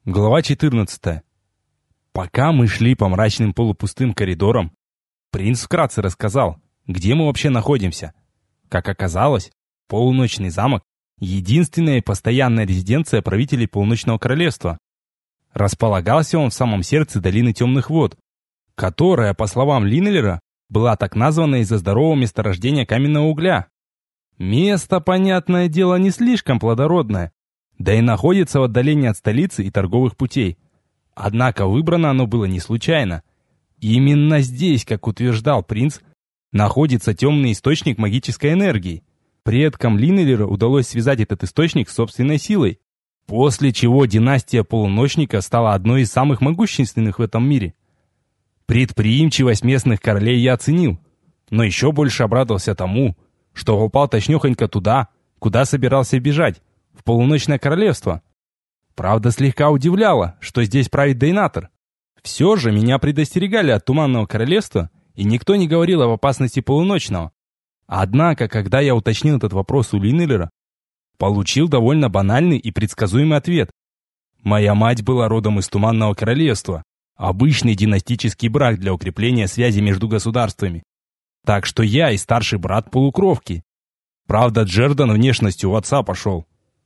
Глава 14. Пока мы шли по мрачным полупустым коридорам, принц вкратце рассказал, где мы вообще находимся. Как оказалось, полуночный замок — единственная и постоянная резиденция правителей Полуночного Королевства. Располагался он в самом сердце долины Темных Вод, которая, по словам Линнелера, была так названа из-за здорового месторождения каменного угля. Место, понятное дело, не слишком плодородное, да и находится в отдалении от столицы и торговых путей. Однако выбрано оно было не случайно. Именно здесь, как утверждал принц, находится темный источник магической энергии. Предкам Линнелера удалось связать этот источник с собственной силой, после чего династия Полуночника стала одной из самых могущественных в этом мире. Предприимчивость местных королей я оценил, но еще больше обрадовался тому, что попал точнёхонько туда, куда собирался бежать, в Полуночное Королевство. Правда, слегка удивляло, что здесь правит Дейнатор. Все же меня предостерегали от Туманного Королевства, и никто не говорил об опасности Полуночного. Однако, когда я уточнил этот вопрос у Линнелера, получил довольно банальный и предсказуемый ответ. Моя мать была родом из Туманного Королевства. Обычный династический брак для укрепления связи между государствами. Так что я и старший брат полукровки. Правда, Джердан внешностью у отца пошел.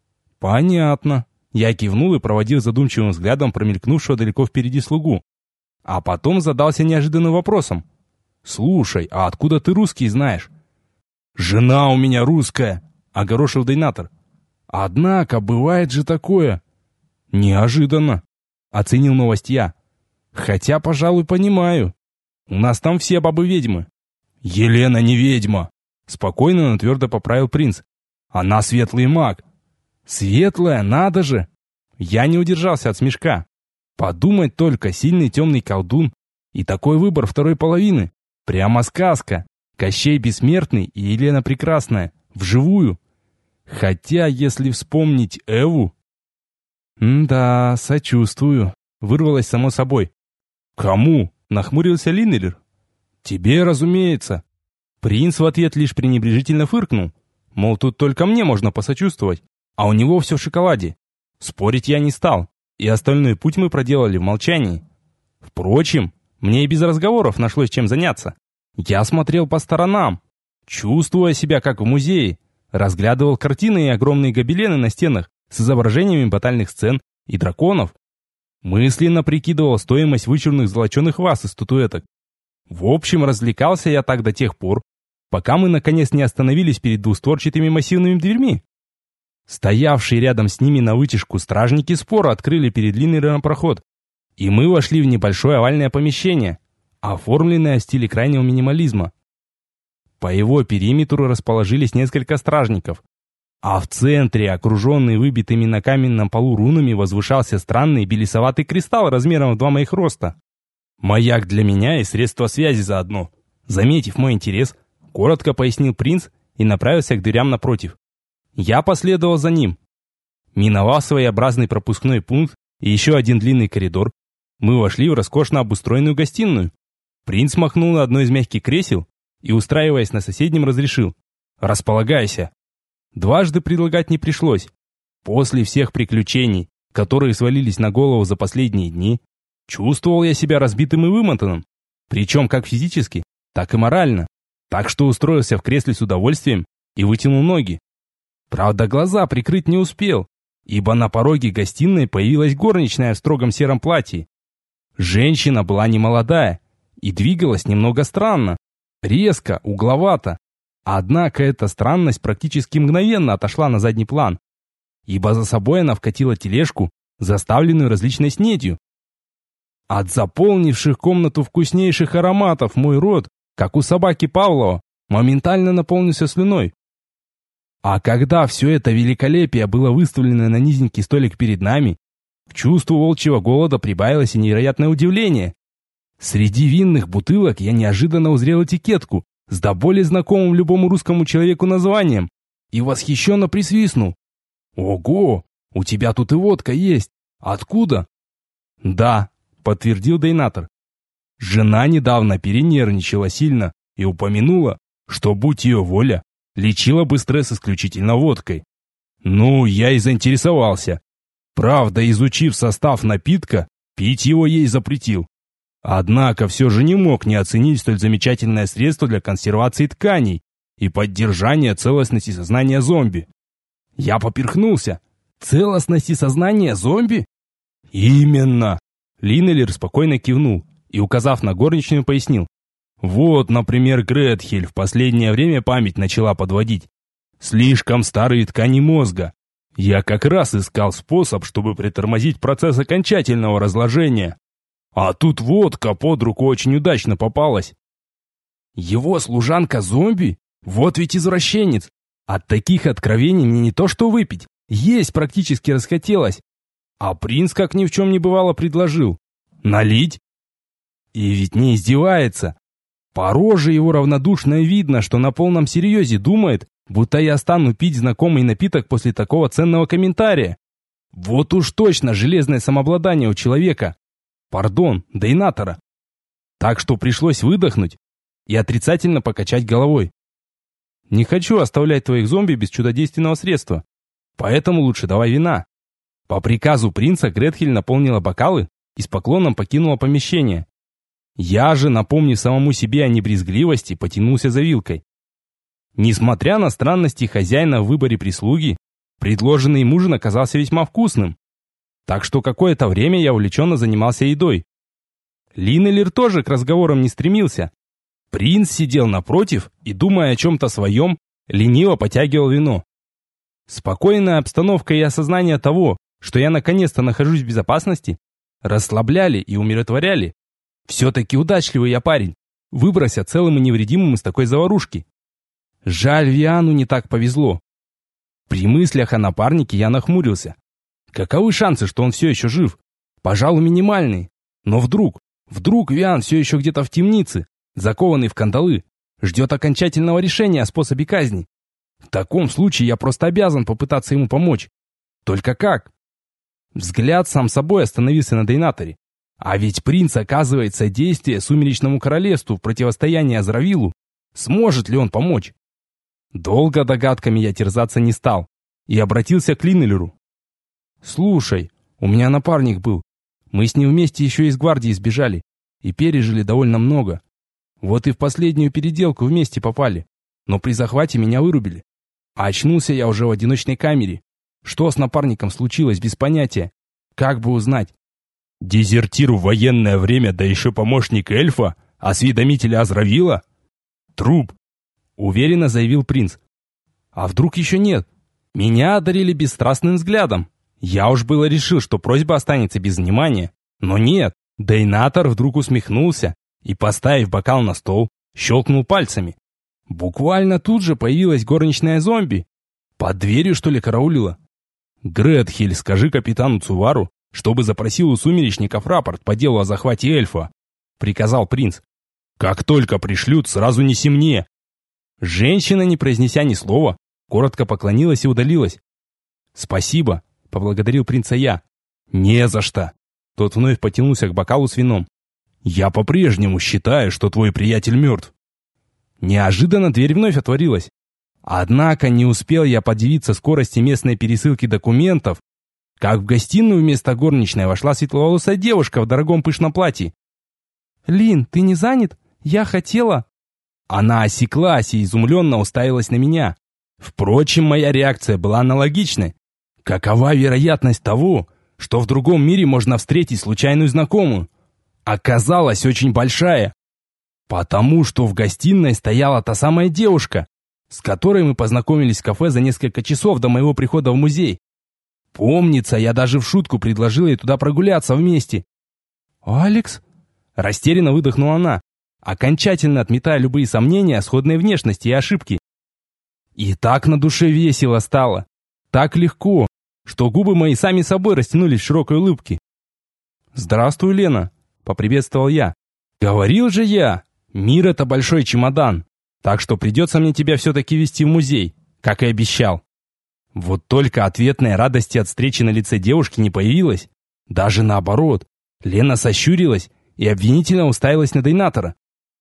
Понятно. Я кивнул и проводил задумчивым взглядом промелькнувшего далеко впереди слугу. А потом задался неожиданным вопросом. «Слушай, а откуда ты русский знаешь?» «Жена у меня русская», — огорошил Дейнатор. «Однако, бывает же такое». «Неожиданно», — оценил новость я. «Хотя, пожалуй, понимаю. У нас там все бабы-ведьмы». «Елена не ведьма», — спокойно, но твердо поправил принц. «Она светлый маг». «Светлая, надо же!» Я не удержался от смешка. Подумать только, сильный темный колдун и такой выбор второй половины. Прямо сказка. Кощей Бессмертный и Елена Прекрасная. Вживую. Хотя, если вспомнить Эву... «Да, сочувствую», — вырвалось само собой. «Кому?» — нахмурился Линнелер. «Тебе, разумеется». Принц в ответ лишь пренебрежительно фыркнул. Мол, тут только мне можно посочувствовать, а у него все в шоколаде. Спорить я не стал, и остальной путь мы проделали в молчании. Впрочем, мне и без разговоров нашлось чем заняться. Я смотрел по сторонам, чувствуя себя как в музее, разглядывал картины и огромные гобелены на стенах с изображениями батальных сцен и драконов, мысленно прикидывал стоимость вычурных золоченых ваз из статуэток. В общем, развлекался я так до тех пор, пока мы наконец не остановились перед двустворчатыми массивными дверьми. Стоявшие рядом с ними на вытяжку стражники споро открыли перед Линнелером проход, и мы вошли в небольшое овальное помещение, оформленное в стиле крайнего минимализма. По его периметру расположились несколько стражников, а в центре, окруженный выбитыми на каменном полу рунами, возвышался странный белесоватый кристалл размером в 2 моих роста. Маяк для меня и средство связи заодно. Заметив мой интерес, коротко пояснил принц и направился к дверям напротив. Я последовал за ним. Миновав своеобразный пропускной пункт и еще один длинный коридор, мы вошли в роскошно обустроенную гостиную. Принц махнул на одно из мягких кресел и, устраиваясь на соседнем, разрешил: «Располагайся». Дважды предлагать не пришлось. После всех приключений, которые свалились на голову за последние дни, чувствовал я себя разбитым и вымотанным, причем как физически, так и морально, так что устроился в кресле с удовольствием и вытянул ноги. Правда, глаза прикрыть не успел, ибо на пороге гостиной появилась горничная в строгом сером платье. Женщина была немолодая и двигалась немного странно, резко, угловато. Однако эта странность практически мгновенно отошла на задний план, ибо за собой она вкатила тележку, заставленную различной снедью. От заполнивших комнату вкуснейших ароматов мой рот, как у собаки Павлова, моментально наполнился слюной. А когда все это великолепие было выставлено на низенький столик перед нами, к чувству волчьего голода прибавилось и невероятное удивление. Среди винных бутылок я неожиданно узрел этикетку с до боли знакомым любому русскому человеку названием и восхищенно присвистнул. «Ого, у тебя тут и водка есть. Откуда?» «Да», — подтвердил Дейнатор. «Жена недавно перенервничала сильно и упомянула, что, будь ее воля, лечила бы стресс исключительно водкой. Ну, я и заинтересовался. Правда, изучив состав напитка, пить его ей запретил. Однако все же не мог не оценить столь замечательное средство для консервации тканей и поддержания целостности сознания зомби. Я поперхнулся. Целостности сознания зомби? Именно. Линнелер спокойно кивнул и, указав на горничную, пояснил. Вот, например, Гретхель в последнее время память начала подводить. Слишком старые ткани мозга. Я как раз искал способ, чтобы притормозить процесс окончательного разложения. А тут водка под руку очень удачно попалась. Его служанка зомби? Вот ведь извращенец. От таких откровений мне не то что выпить, есть практически расхотелось. А принц, как ни в чем не бывало, предложил. Налить? И ведь не издевается. По роже его равнодушно видно, что на полном серьезе думает, будто я стану пить знакомый напиток после такого ценного комментария. Вот уж точно железное самообладание у человека. Пардон, дейнатора. Так что пришлось выдохнуть и отрицательно покачать головой. Не хочу оставлять твоих зомби без чудодейственного средства, поэтому лучше давай вина. По приказу принца Гретхель наполнила бокалы и с поклоном покинула помещение. Я же, напомнив самому себе о небрезгливости, потянулся за вилкой. Несмотря на странности хозяина в выборе прислуги, предложенный им ужин оказался весьма вкусным. Так что какое-то время я увлеченно занимался едой. Линнелер тоже к разговорам не стремился. Принц сидел напротив и, думая о чем-то своем, лениво потягивал вино. Спокойная обстановка и осознание того, что я наконец-то нахожусь в безопасности, расслабляли и умиротворяли. Все-таки удачливый я парень, выбрался целым и невредимым из такой заварушки. Жаль, Виану не так повезло. При мыслях о напарнике я нахмурился. Каковы шансы, что он все еще жив? Пожалуй, минимальные. Но вдруг Виан все еще где-то в темнице, закованный в кандалы, ждет окончательного решения о способе казни. В таком случае я просто обязан попытаться ему помочь. Только как? Взгляд сам собой остановился на дейнаторе. А ведь принц оказывает содействие Сумеречному Королевству в противостоянии Азравилу. Сможет ли он помочь? Долго догадками я терзаться не стал и обратился к Линнелеру. «Слушай, у меня напарник был. Мы с ним вместе еще из гвардии сбежали и пережили довольно много. Вот и в последнюю переделку вместе попали, но при захвате меня вырубили. А очнулся я уже в одиночной камере. Что с напарником случилось, без понятия. Как бы узнать?» «Дезертир в военное время, да еще помощник эльфа, осведомителя Азравила? Труп», — уверенно заявил принц. «А вдруг еще нет?» Меня одарили бесстрастным взглядом. Я уж было решил, что просьба останется без внимания. Но нет, дейнатор вдруг усмехнулся и, поставив бокал на стол, щелкнул пальцами. Буквально тут же появилась горничная зомби. Под дверью, что ли, караулила? «Гретхель, скажи капитану Цувару, чтобы запросил у сумеречников рапорт по делу о захвате эльфа», — приказал принц. «Как только пришлют, сразу неси мне». Женщина, не произнеся ни слова, коротко поклонилась и удалилась. «Спасибо», — поблагодарил принца я. «Не за что». Тот вновь потянулся к бокалу с вином. «Я по-прежнему считаю, что твой приятель мертв». Неожиданно дверь вновь отворилась. Однако не успел я подивиться скорости местной пересылки документов, как в гостиную вместо горничной вошла светловолосая девушка в дорогом пышном платье. «Лин, ты не занят? Я хотела...» Она осеклась и изумленно уставилась на меня. Впрочем, моя реакция была аналогичной. Какова вероятность того, что в другом мире можно встретить случайную знакомую? Оказалась очень большая. Потому что в гостиной стояла та самая девушка, с которой мы познакомились в кафе за несколько часов до моего прихода в музей. Помнится, я даже в шутку предложил ей туда прогуляться вместе. «Алекс?» – растерянно выдохнула она, окончательно отметая любые сомнения о сходной внешности и ошибки. И так на душе весело стало, так легко, что губы мои сами собой растянулись в широкой улыбке. «Здравствуй, Лена», – поприветствовал я. «Говорил же я, мир – это большой чемодан, так что придется мне тебя все-таки везти в музей, как и обещал». Вот только ответной радости от встречи на лице девушки не появилось. Даже наоборот, Лена сощурилась и обвинительно уставилась на дейнатора.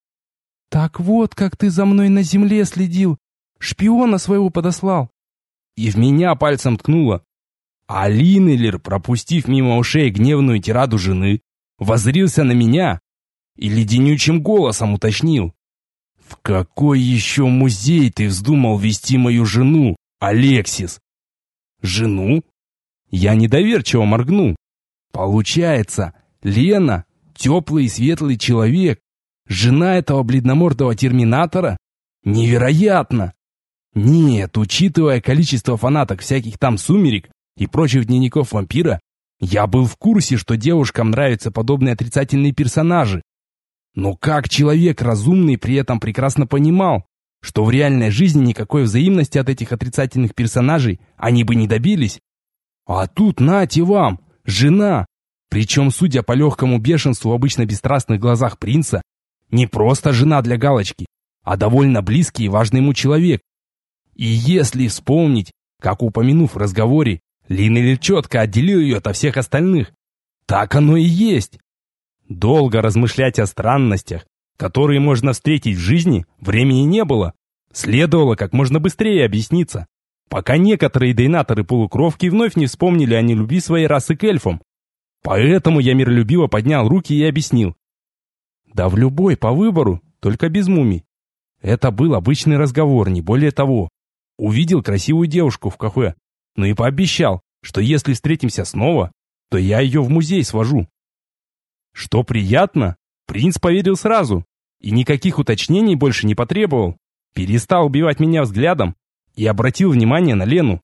«Так вот, как ты за мной на земле следил, шпиона своего подослал». И в меня пальцем ткнула. А Линнелер, пропустив мимо ушей гневную тираду жены, воззрился на меня и леденючим голосом уточнил: «В какой еще музей ты вздумал вести мою жену, Алексис?» «Жену?» Я недоверчиво моргнул. Получается, Лена, теплый и светлый человек, жена этого бледномордого терминатора? Невероятно! Нет, учитывая количество фанаток всяких там «Сумерек» и прочих дневников вампира, я был в курсе, что девушкам нравятся подобные отрицательные персонажи. Но как человек разумный при этом прекрасно понимал, что в реальной жизни никакой взаимности от этих отрицательных персонажей они бы не добились? А тут нате вам, жена, причем, судя по легкому бешенству в обычно бесстрастных глазах принца, не просто жена для галочки, а довольно близкий и важный ему человек. И если вспомнить, как, упомянув в разговоре, Линнелер четко отделил ее от всех остальных, так оно и есть. Долго размышлять о странностях, которые можно встретить в жизни, времени не было. Следовало как можно быстрее объясниться, пока некоторые дейнаторы-полукровки вновь не вспомнили о нелюбви своей расы к эльфам. Поэтому я миролюбиво поднял руки и объяснил. Да в любой по выбору, только без мумий. Это был обычный разговор, не более того. Увидел красивую девушку в кафе, но и пообещал, что если встретимся снова, то я ее в музей свожу. Что приятно, принц поверил сразу и никаких уточнений больше не потребовал. Перестал убивать меня взглядом и обратил внимание на Лену.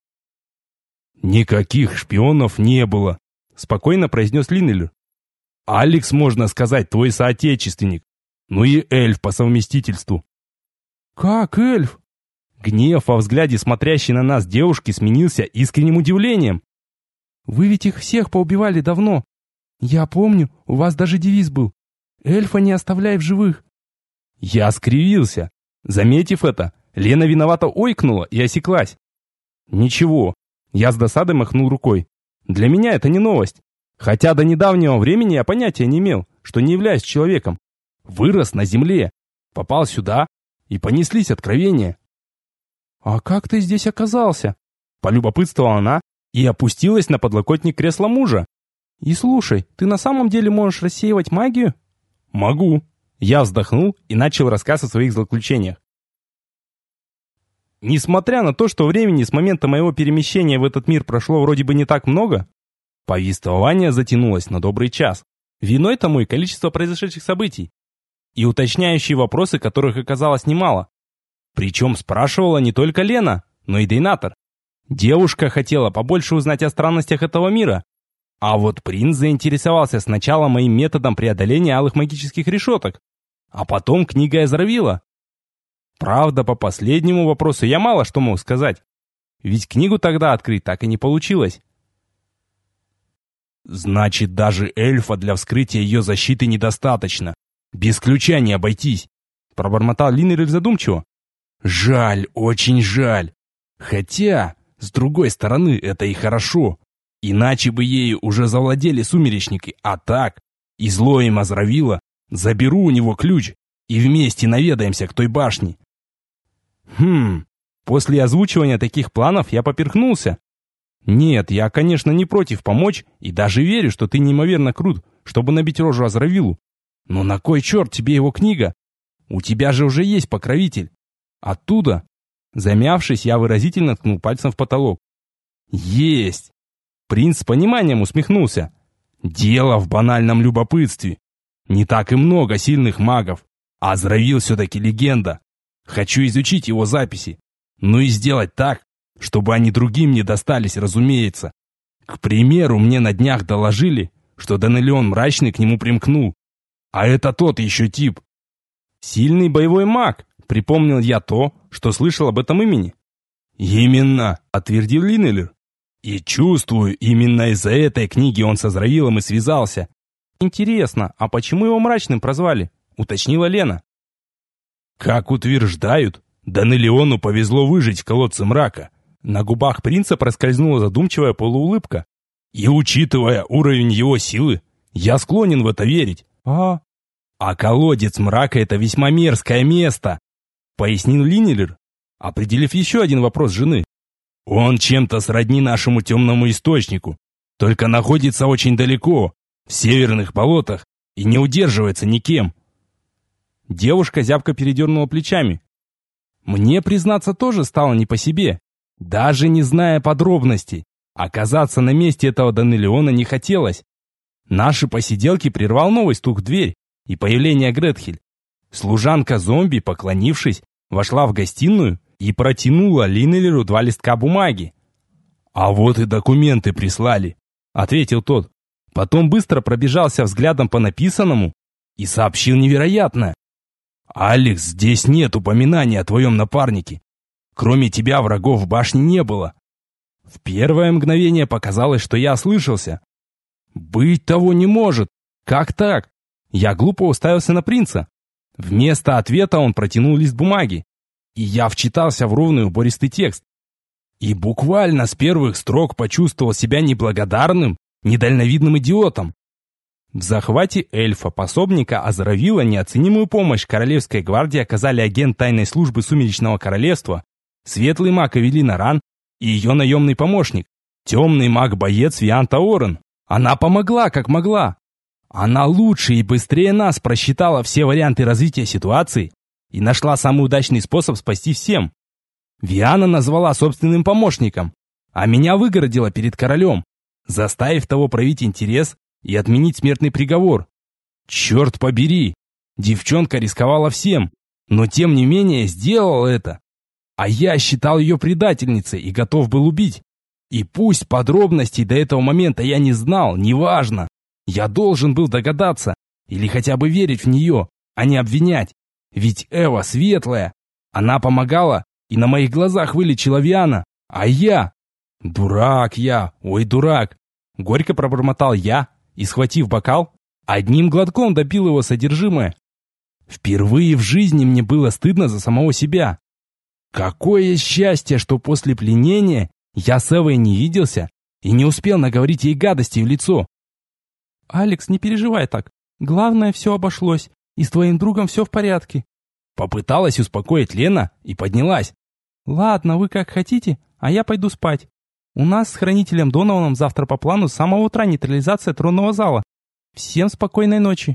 «Никаких шпионов не было», — спокойно произнес Линнелер. «Алекс, можно сказать, твой соотечественник, ну и эльф по совместительству». «Как эльф?» Гнев во взгляде смотрящей на нас девушки сменился искренним удивлением. «Вы ведь их всех поубивали давно. Я помню, у вас даже девиз был: эльфа не оставляй в живых». Я скривился. Заметив это, Лена виновато ойкнула и осеклась. «Ничего», я с досадой махнул рукой. «Для меня это не новость. Хотя до недавнего времени я понятия не имел, что не являюсь человеком. Вырос на земле, попал сюда, и понеслись откровения». «А как ты здесь оказался?» Полюбопытствовала она и опустилась на подлокотник кресла мужа. «И слушай, ты на самом деле можешь рассеивать магию?» «Могу». Я вздохнул и начал рассказ о своих злоключениях. Несмотря на то, что времени с момента моего перемещения в этот мир прошло вроде бы не так много, повествование затянулось на добрый час. Виной тому и количество произошедших событий, и уточняющие вопросы, которых оказалось немало. Причем спрашивала не только Лена, но и Дейнатор. Девушка хотела побольше узнать о странностях этого мира, а вот принц заинтересовался сначала моим методом преодоления алых магических решеток, а потом книгой Азравила. Правда, по последнему вопросу я мало что мог сказать, ведь книгу тогда открыть так и не получилось. «Значит, даже эльфа для вскрытия ее защиты недостаточно. Без ключа не обойтись», — пробормотал Линнелер задумчиво. «Жаль, очень жаль. Хотя, с другой стороны, это и хорошо. Иначе бы ею уже завладели сумеречники, а так, и зло им Азравила, заберу у него ключ и вместе наведаемся к той башне». После озвучивания таких планов я поперхнулся. Нет, я, конечно, не против помочь и даже верю, что ты неимоверно крут, чтобы набить рожу Азравилу. Но на кой черт тебе его книга? У тебя же уже есть покровитель. Оттуда, замявшись, я выразительно ткнул пальцем в потолок. Есть! Принц с пониманием усмехнулся. Дело в банальном любопытстве. Не так и много сильных магов. А Азравил все-таки легенда. Хочу изучить его записи. Ну и сделать так, чтобы они другим не достались, разумеется. К примеру, мне на днях доложили, что Данелион Мрачный к нему примкнул. А это тот еще тип. Сильный боевой маг, припомнил я то, что слышал об этом имени. Именно, отвердил Линнелер. И чувствую, именно из-за этой книги он с Азравилом и связался. Интересно, а почему его Мрачным прозвали? Уточнила Лена. Как утверждают, Данелиону повезло выжить в колодце мрака. На губах принца проскользнула задумчивая полуулыбка. И учитывая уровень его силы, я склонен в это верить. А колодец мрака — это весьма мерзкое место, пояснил Линнелер, определив еще один вопрос жены. Он чем-то сродни нашему темному источнику, только находится очень далеко, в северных болотах, и не удерживается никем». Девушка зябко передернула плечами. Мне, признаться, тоже стало не по себе. Даже не зная подробностей, оказаться на месте этого Данелиона не хотелось. Наши посиделки прервал новый стук в дверь и появление Гретхель. Служанка-зомби, поклонившись, вошла в гостиную и протянула Линнелеру 2 листка бумаги. «А вот и документы прислали», — ответил тот. Потом быстро пробежался взглядом по написанному и сообщил невероятное. «Алекс, здесь нет упоминания о твоем напарнике. Кроме тебя врагов в башне не было». В первое мгновение показалось, что я ослышался. «Быть того не может! Как так?» Я глупо уставился на принца. Вместо ответа он протянул лист бумаги, и я вчитался в ровный убористый текст. И буквально с первых строк почувствовал себя неблагодарным, недальновидным идиотом. В захвате эльфа, пособника Азравила, неоценимую помощь Королевской гвардии оказали агент тайной службы Сумеречного Королевства, светлый маг Эвелина Ран и ее наемный помощник, темный маг-боец Вианта Орен. Она помогла, как могла. Она лучше и быстрее нас просчитала все варианты развития ситуации и нашла самый удачный способ спасти всем. Виана назвала собственным помощником, а меня выгородила перед королем, заставив того проявить интерес и отменить смертный приговор. Черт побери! Девчонка рисковала всем, но тем не менее сделала это. А я считал ее предательницей и готов был убить. И пусть подробностей до этого момента я не знал, неважно. Я должен был догадаться или хотя бы верить в нее, а не обвинять. Ведь Эва светлая. Она помогала и на моих глазах вылечила Виана. А я... Дурак я, ой, дурак. Горько пробормотал я и, схватив бокал, одним глотком допил его содержимое. Впервые в жизни мне было стыдно за самого себя. Какое счастье, что после пленения я с Эвой не виделся и не успел наговорить ей гадости в лицо. «Алекс, не переживай так. Главное, все обошлось, и с твоим другом все в порядке». Попыталась успокоить Лена и поднялась. «Ладно, вы как хотите, а я пойду спать. У нас с хранителем Донованом завтра по плану с самого утра нейтрализация тронного зала. Всем спокойной ночи».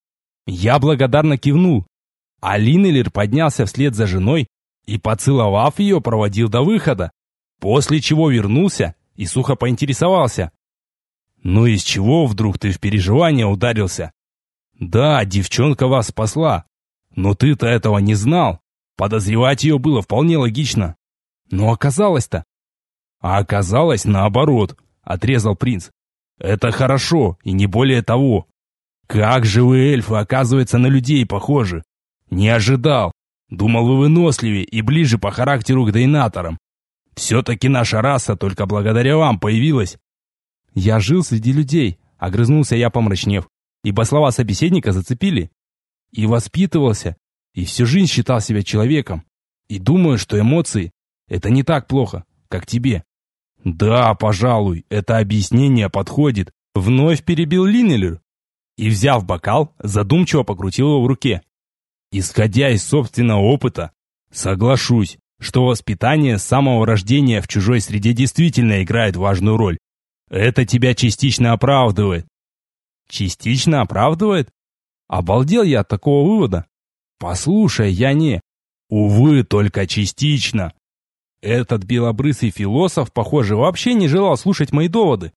Я благодарно кивнул, а Линнелер поднялся вслед за женой и, поцеловав ее, проводил до выхода, после чего вернулся и сухо поинтересовался. «Ну из чего вдруг ты в переживания ударился? Да, девчонка вас спасла, но ты-то этого не знал. Подозревать ее было вполне логично. Но оказалось-то...» «А оказалось наоборот», — отрезал принц. «Это хорошо, и не более того. Как же вы, эльфы, оказывается, на людей похожи? Не ожидал. Думал, вы выносливее и ближе по характеру к дейнаторам. Все-таки наша раса только благодаря вам появилась». «Я жил среди людей», — огрызнулся я, помрачнев, ибо слова собеседника зацепили. «И воспитывался, и всю жизнь считал себя человеком. И думаю, что эмоции — это не так плохо, как тебе». «Да, пожалуй, это объяснение подходит», — вновь перебил Линнелер и, взяв бокал, задумчиво покрутил его в руке. «Исходя из собственного опыта, соглашусь, что воспитание с самого рождения в чужой среде действительно играет важную роль. Это тебя частично оправдывает». «Частично оправдывает?» Обалдел я от такого вывода. «Послушай, я не...» «Увы, только частично». Этот белобрысый философ, похоже, вообще не желал слушать мои доводы.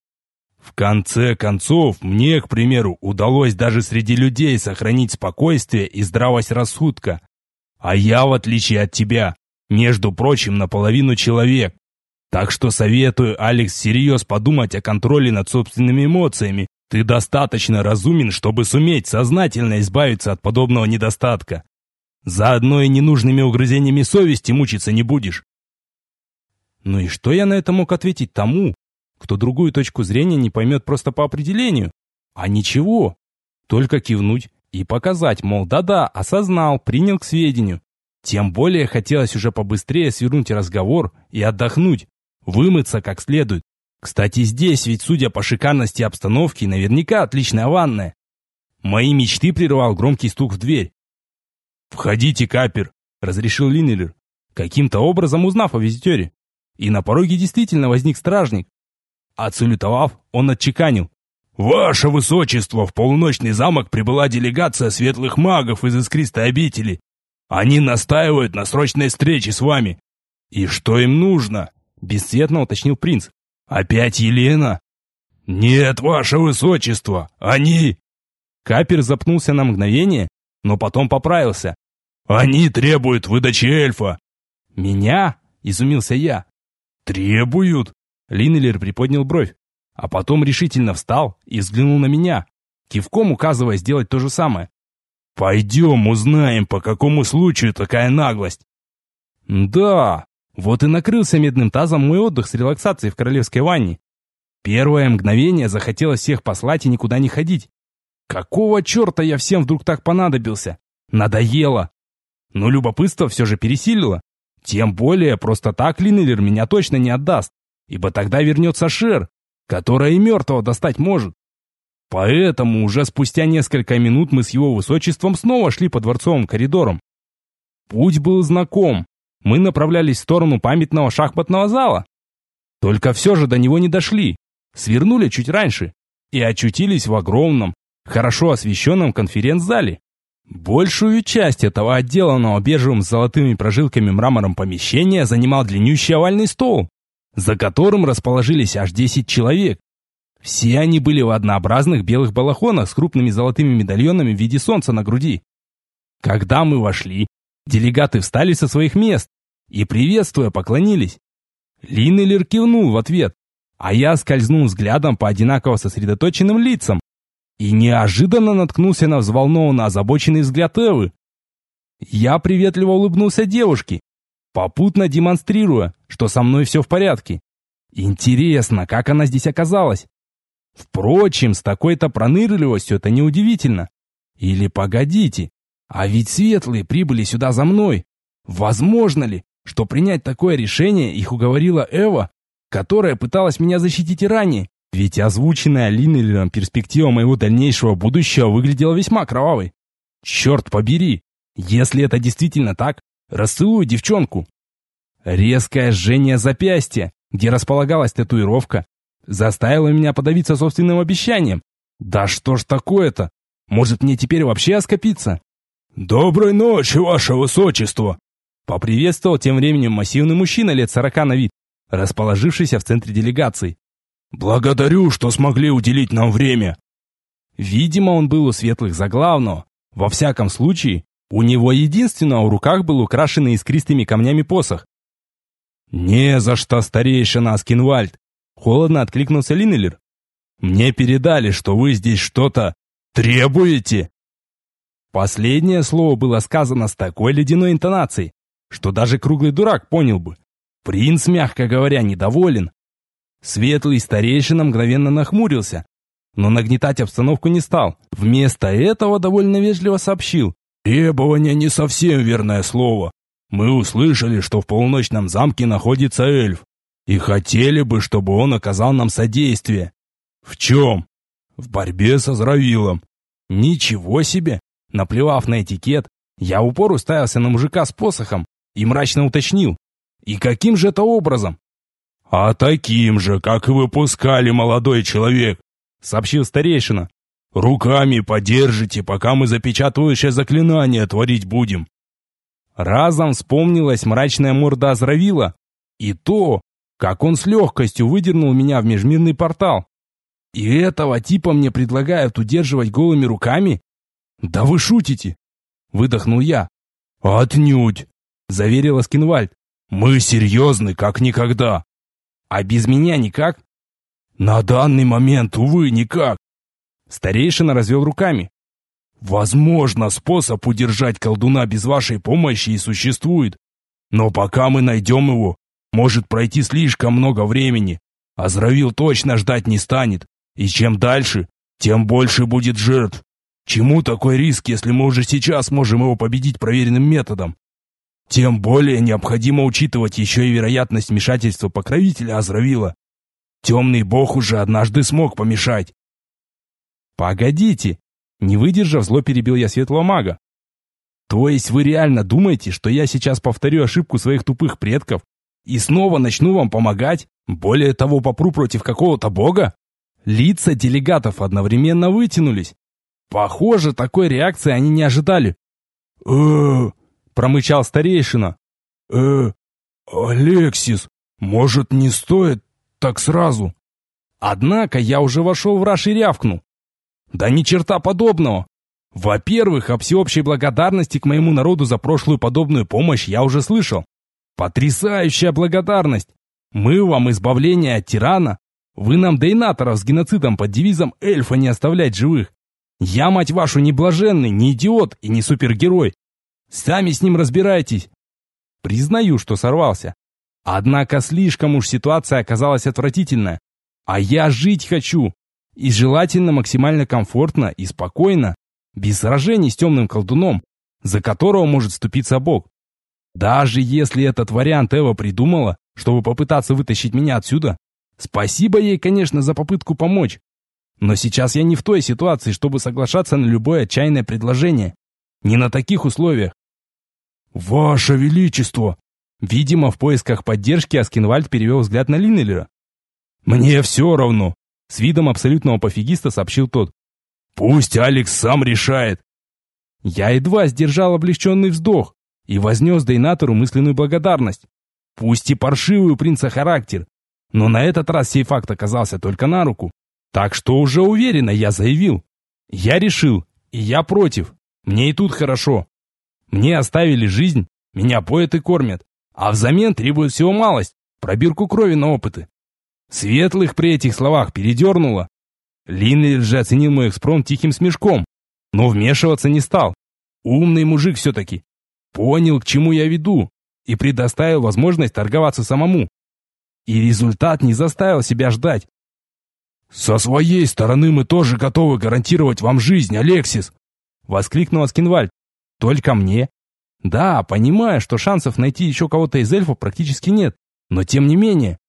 В конце концов, мне, к примеру, удалось даже среди людей сохранить спокойствие и здравость рассудка. А я, в отличие от тебя, между прочим, наполовину человек. Так что советую, Алекс, всерьез подумать о контроле над собственными эмоциями. Ты достаточно разумен, чтобы суметь сознательно избавиться от подобного недостатка. Заодно и ненужными угрызениями совести мучиться не будешь. Ну и что я на это мог ответить тому, кто другую точку зрения не поймет просто по определению? А ничего. Только кивнуть и показать, мол, да-да, осознал, принял к сведению. Тем более хотелось уже побыстрее свернуть разговор и отдохнуть, вымыться как следует. Кстати, здесь ведь, судя по шикарности обстановки, наверняка отличная ванная. Мои мечты прервал громкий стук в дверь. «Входите, Капер», — разрешил Линнелер, каким-то образом узнав о визитере. и на пороге действительно возник стражник. Отсалютовав, он отчеканил: «Ваше Высочество, в полуночный замок прибыла делегация светлых магов из Искристой обители. Они настаивают на срочной встрече с вами». «И что им нужно?» – бесцветно уточнил принц. «Опять Елена?» «Нет, Ваше Высочество, они...» Капер запнулся на мгновение, но потом поправился. «Они требуют выдачи эльфа». «Меня?» – изумился я. «Требуют?» – Линнелер приподнял бровь, а потом решительно встал и взглянул на меня, кивком указывая сделать то же самое. «Пойдем узнаем, по какому случаю такая наглость». Да, вот и накрылся медным тазом мой отдых с релаксацией в королевской ванне. Первое мгновение захотелось всех послать и никуда не ходить. Какого черта я всем вдруг так понадобился? Надоело. Но любопытство все же пересилило. Тем более, просто так Линнелер меня точно не отдаст, ибо тогда вернется Шер, которая и мертвого достать может. Поэтому уже спустя несколько минут мы с его высочеством снова шли по дворцовым коридорам. Путь был знаком. Мы направлялись в сторону памятного шахматного зала. Только все же до него не дошли. Свернули чуть раньше и очутились в огромном, хорошо освещенном конференц-зале. Большую часть этого отделанного бежевым с золотыми прожилками мрамором помещения занимал длиннющий овальный стол, за которым расположились аж 10 человек. Все они были в однообразных белых балахонах с крупными золотыми медальонами в виде солнца на груди. Когда мы вошли, делегаты встали со своих мест и, приветствуя, поклонились. Линнелер кивнул в ответ, а я скользнул взглядом по одинаково сосредоточенным лицам и неожиданно наткнулся на взволнованно озабоченный взгляд Эвы. Я приветливо улыбнулся девушке, попутно демонстрируя, что со мной все в порядке. Интересно, как она здесь оказалась? Впрочем, с такой-то пронырливостью это неудивительно. Или погодите, а ведь светлые прибыли сюда за мной. Возможно ли, что принять такое решение их уговорила Эва, которая пыталась меня защитить и ранее? Ведь озвученная Линнелером перспектива моего дальнейшего будущего выглядела весьма кровавой. Черт побери, если это действительно так, расцелую девчонку. Резкое жжение запястья, где располагалась татуировка, заставило меня подавиться собственным обещанием. Да что ж такое-то? Может, мне теперь вообще оскопиться? «Доброй ночи, Ваше Высочество!» Поприветствовал тем временем массивный мужчина лет 40 на вид, расположившийся в центре делегации. «Благодарю, что смогли уделить нам время». Видимо, он был у светлых за главного. Во всяком случае, у него единственного в руках был украшенный искристыми камнями посох. «Не за что, старейшина Аскинвальд!» — холодно откликнулся Линнелер. «Мне передали, что вы здесь что-то требуете!» Последнее слово было сказано с такой ледяной интонацией, что даже круглый дурак понял бы. Принц, мягко говоря, недоволен. Светлый старейшина мгновенно нахмурился, но нагнетать обстановку не стал. Вместо этого довольно вежливо сообщил: «Требование не совсем верное слово. Мы услышали, что в полуночном замке находится эльф, и хотели бы, чтобы он оказал нам содействие». «В чем?» «В борьбе с Азравилом». «Ничего себе!» Наплевав на этикет, я в упор уставился на мужика с посохом и мрачно уточнил: «И каким же это образом?» «А таким же, как и выпускали, молодой человек», — сообщил старейшина. «Руками подержите, пока мы запечатывающее заклинание творить будем». Разом вспомнилась мрачная морда Азравила и то, как он с легкостью выдернул меня в межмирный портал. И этого типа мне предлагают удерживать голыми руками? «Да вы шутите!» — выдохнул я. «Отнюдь!» — заверил Аскинвальд. «Мы серьезны, как никогда!» «А без меня никак?» «На данный момент, увы, никак!» Старейшина развел руками. «Возможно, способ удержать колдуна без вашей помощи и существует. Но пока мы найдем его, может пройти слишком много времени. Азравил точно ждать не станет, и чем дальше, тем больше будет жертв. Чему такой риск, если мы уже сейчас можем его победить проверенным методом? Тем более необходимо учитывать еще и вероятность вмешательства покровителя Азравила. Темный бог уже однажды смог помешать». «Погодите!» Не выдержав, зло перебил я светлого мага. «То есть вы реально думаете, что я сейчас повторю ошибку своих тупых предков И снова начну вам помогать? Более того, попру против какого-то бога? Лица делегатов одновременно вытянулись. Похоже, такой реакции они не ожидали. Промычал старейшина. Алексис, может, не стоит так сразу? Однако я уже вошел в раж и рявкнул. Да ни черта подобного. Во-первых, о всеобщей благодарности к моему народу за прошлую подобную помощь я уже слышал. Потрясающая благодарность! Мы вам избавление от тирана. Вы нам дейнаторов с геноцидом под девизом эльфа не оставлять живых. Я, мать вашу, не блаженный, не идиот и не супергерой. Сами с ним разбирайтесь. Признаю, что сорвался. Однако слишком уж ситуация оказалась отвратительная. А я жить хочу. И желательно максимально комфортно и спокойно, без сражений с темным колдуном, за которого может вступиться Бог. Даже если этот вариант Эва придумала, чтобы попытаться вытащить меня отсюда, спасибо ей, конечно, за попытку помочь. Но сейчас я не в той ситуации, чтобы соглашаться на любое отчаянное предложение. Не на таких условиях. «Ваше Величество!» Видимо, в поисках поддержки Аскинвальд перевел взгляд на Линнелера. «Мне все равно!» С видом абсолютного пофигиста сообщил тот. «Пусть Алекс сам решает!» Я едва сдержал облегченный вздох и вознес дейнатору мысленную благодарность. Пусть и паршивый у принца характер, но на этот раз сей факт оказался только на руку. Так что уже уверенно я заявил. Я решил, и я против. Мне и тут хорошо. Мне оставили жизнь, меня поят и кормят, а взамен требуют всего малость, пробирку крови на опыты. Светлых при этих словах передернуло. Линнель же оценил мой экспромт тихим смешком, но вмешиваться не стал. Умный мужик все-таки. Понял, к чему я веду, и предоставил возможность торговаться самому. И результат не заставил себя ждать. «Со своей стороны мы тоже готовы гарантировать вам жизнь, Алексис!» Воскликнул Аскинвальд. «Только мне?» «Да, понимаю, что шансов найти еще кого-то из эльфов практически нет, но тем не менее...»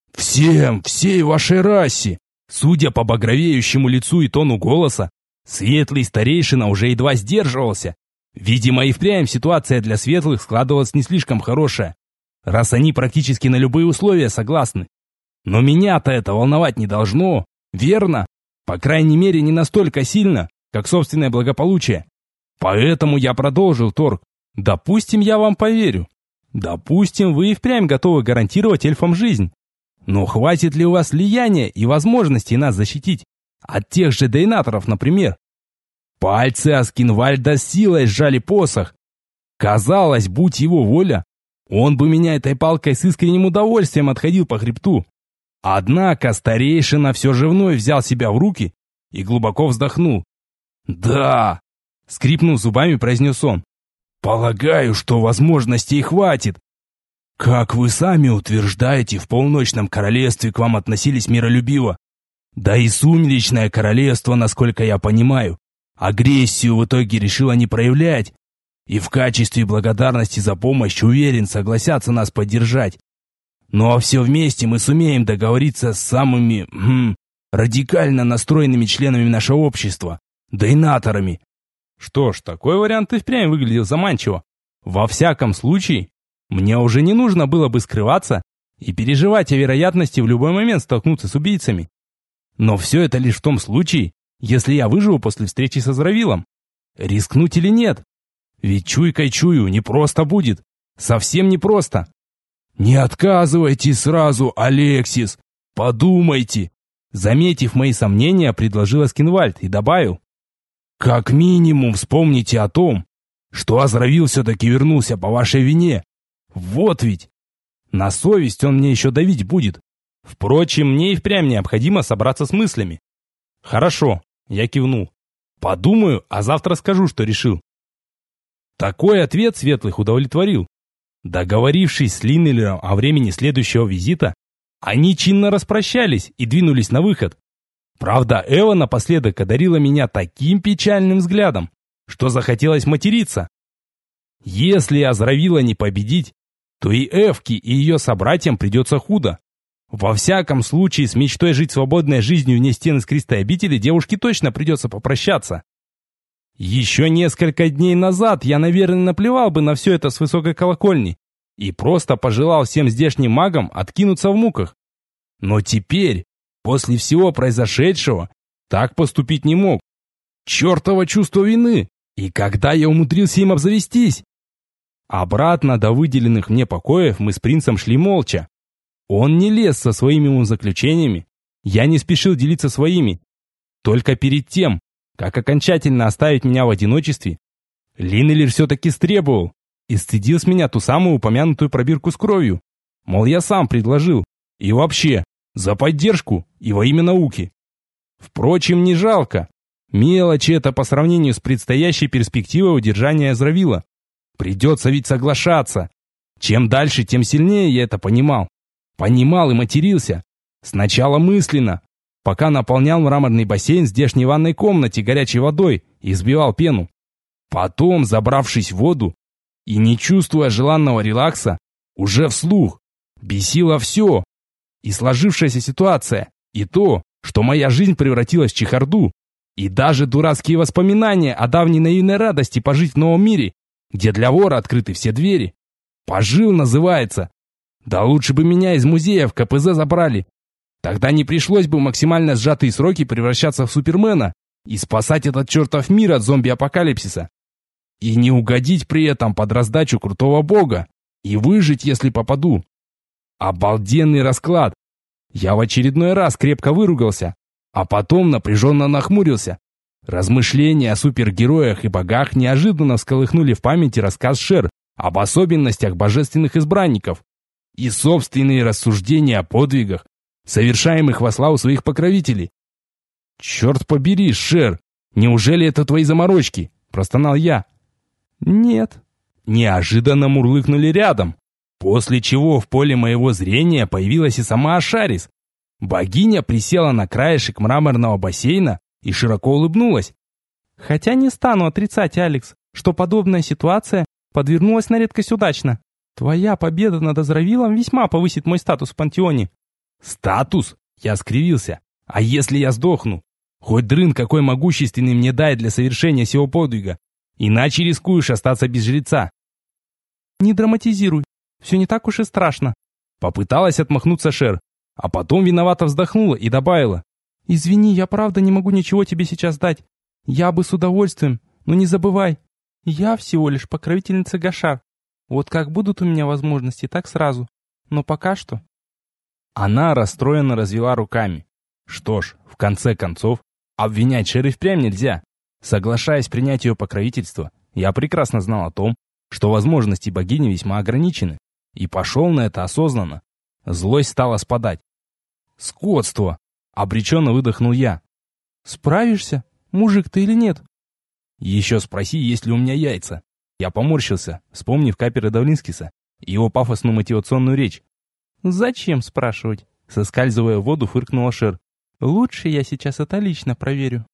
«Всей вашей расе!» Судя по багровеющему лицу и тону голоса, светлый старейшина уже едва сдерживался. Видимо, и впрямь ситуация для светлых складывалась не слишком хорошая, раз они практически на любые условия согласны. Но меня-то это волновать не должно, верно? По крайней мере, не настолько сильно, как собственное благополучие. Поэтому я продолжил торг. Допустим, я вам поверю. Допустим, вы и впрямь готовы гарантировать эльфам жизнь. Но хватит ли у вас влияния и возможностей нас защитить? От тех же дейнаторов, например. Пальцы Аскинвальда с силой сжали посох. Казалось, будь его воля, он бы меня этой палкой с искренним удовольствием отходил по хребту. Однако старейшина все же вновь взял себя в руки и глубоко вздохнул. «Да!» — скрипнув зубами, произнес он. «Полагаю, что возможностей хватит. Как вы сами утверждаете, в полночном королевстве к вам относились миролюбиво. Да и сумеречное королевство, насколько я понимаю, агрессию в итоге решило не проявлять. И в качестве благодарности за помощь, уверен, согласятся нас поддержать. Ну а все вместе мы сумеем договориться с самыми радикально настроенными членами нашего общества, дейнаторами». Что ж, такой вариант и впрямь выглядел заманчиво. Во всяком случае, мне уже не нужно было бы скрываться и переживать о вероятности в любой момент столкнуться с убийцами. Но все это лишь в том случае, если я выживу после встречи со Зравилом. Рискнуть или нет? Ведь чуйкой чую, непросто будет. Совсем непросто. «Не отказывайте сразу, Алексис! Подумайте!» Заметив мои сомнения, предложил Аскинвальд и добавил. «Как минимум вспомните о том, что Азравил все-таки вернулся по вашей вине. Вот ведь! На совесть он мне еще давить будет. Впрочем, мне и впрямь необходимо собраться с мыслями». «Хорошо», — я кивнул. «Подумаю, а завтра скажу, что решил». Такой ответ Светлых удовлетворил. Договорившись с Линнелером о времени следующего визита, они чинно распрощались и двинулись на выход. Правда, Эва напоследок одарила меня таким печальным взглядом, что захотелось материться. Если Азравила не победить, то и Эвке, и ее собратьям придется худо. Во всяком случае, с мечтой жить свободной жизнью вне стен искристой обители девушке точно придется попрощаться. Еще несколько дней назад я, наверное, наплевал бы на все это с высокой колокольни и просто пожелал всем здешним магам откинуться в муках. Но теперь, после всего произошедшего, так поступить не мог. Чертово чувство вины! И когда я умудрился им обзавестись? Обратно до выделенных мне покоев мы с принцем шли молча. Он не лез со своими умозаключениями, я не спешил делиться своими. Только перед тем, как окончательно оставить меня в одиночестве, Линнелер все-таки стребовал и сцедил с меня ту самую упомянутую пробирку с кровью. Мол, я сам предложил. И вообще, за поддержку и во имя науки. Впрочем, не жалко. Мелочи это по сравнению с предстоящей перспективой удержания Азравила. Придется ведь соглашаться. Чем дальше, тем сильнее я это понимал. Понимал и матерился. Сначала мысленно, пока наполнял мраморный бассейн в здешней ванной комнате горячей водой и сбивал пену. Потом, забравшись в воду и не чувствуя желанного релакса, уже вслух, бесило все. И сложившаяся ситуация, и то, что моя жизнь превратилась в чехарду, и даже дурацкие воспоминания о давней наивной радости пожить в новом мире, где для вора открыты все двери. Пожил, называется. Да лучше бы меня из музея в КПЗ забрали. Тогда не пришлось бы в максимально сжатые сроки превращаться в Супермена и спасать этот чертов мир от зомби-апокалипсиса. И не угодить при этом под раздачу крутого бога. И выжить, если попаду. Обалденный расклад. Я в очередной раз крепко выругался, а потом напряженно нахмурился. Размышления о супергероях и богах неожиданно всколыхнули в памяти рассказ Шер об особенностях божественных избранников и собственные рассуждения о подвигах, совершаемых во славу своих покровителей. «Черт побери, Шер, неужели это твои заморочки?» – простонал я. «Нет». Неожиданно мурлыкнули рядом, после чего в поле моего зрения появилась и сама Ашарис. Богиня присела на краешек мраморного бассейна и широко улыбнулась. «Хотя не стану отрицать, Алекс, что подобная ситуация подвернулась на редкость удачно. Твоя победа над Азравилом весьма повысит мой статус в пантеоне». «Статус?» – я скривился. «А если я сдохну? Хоть дрын какой могущественный мне дай для совершения сего подвига. Иначе рискуешь остаться без жреца». «Не драматизируй, все не так уж и страшно». Попыталась отмахнуться Шер, а потом виновато вздохнула и добавила. «Извини, я правда не могу ничего тебе сейчас дать. Я бы с удовольствием, но не забывай, я всего лишь покровительница Гашар. Вот как будут у меня возможности, так сразу. Но пока что...» Она расстроенно развела руками. Что ж, в конце концов, обвинять Шер и впрямь нельзя. Соглашаясь принять ее покровительство, я прекрасно знал о том, что возможности богини весьма ограничены, и пошел на это осознанно. Злость стала спадать. «Скотство!» — обреченно выдохнул я. «Справишься? Мужик ты или нет?» «Еще спроси, есть ли у меня яйца». Я поморщился, вспомнив Капера Давлинскиса и его пафосную мотивационную речь. «Зачем спрашивать?» — соскальзывая в воду, фыркнула Шер. «Лучше я сейчас это лично проверю».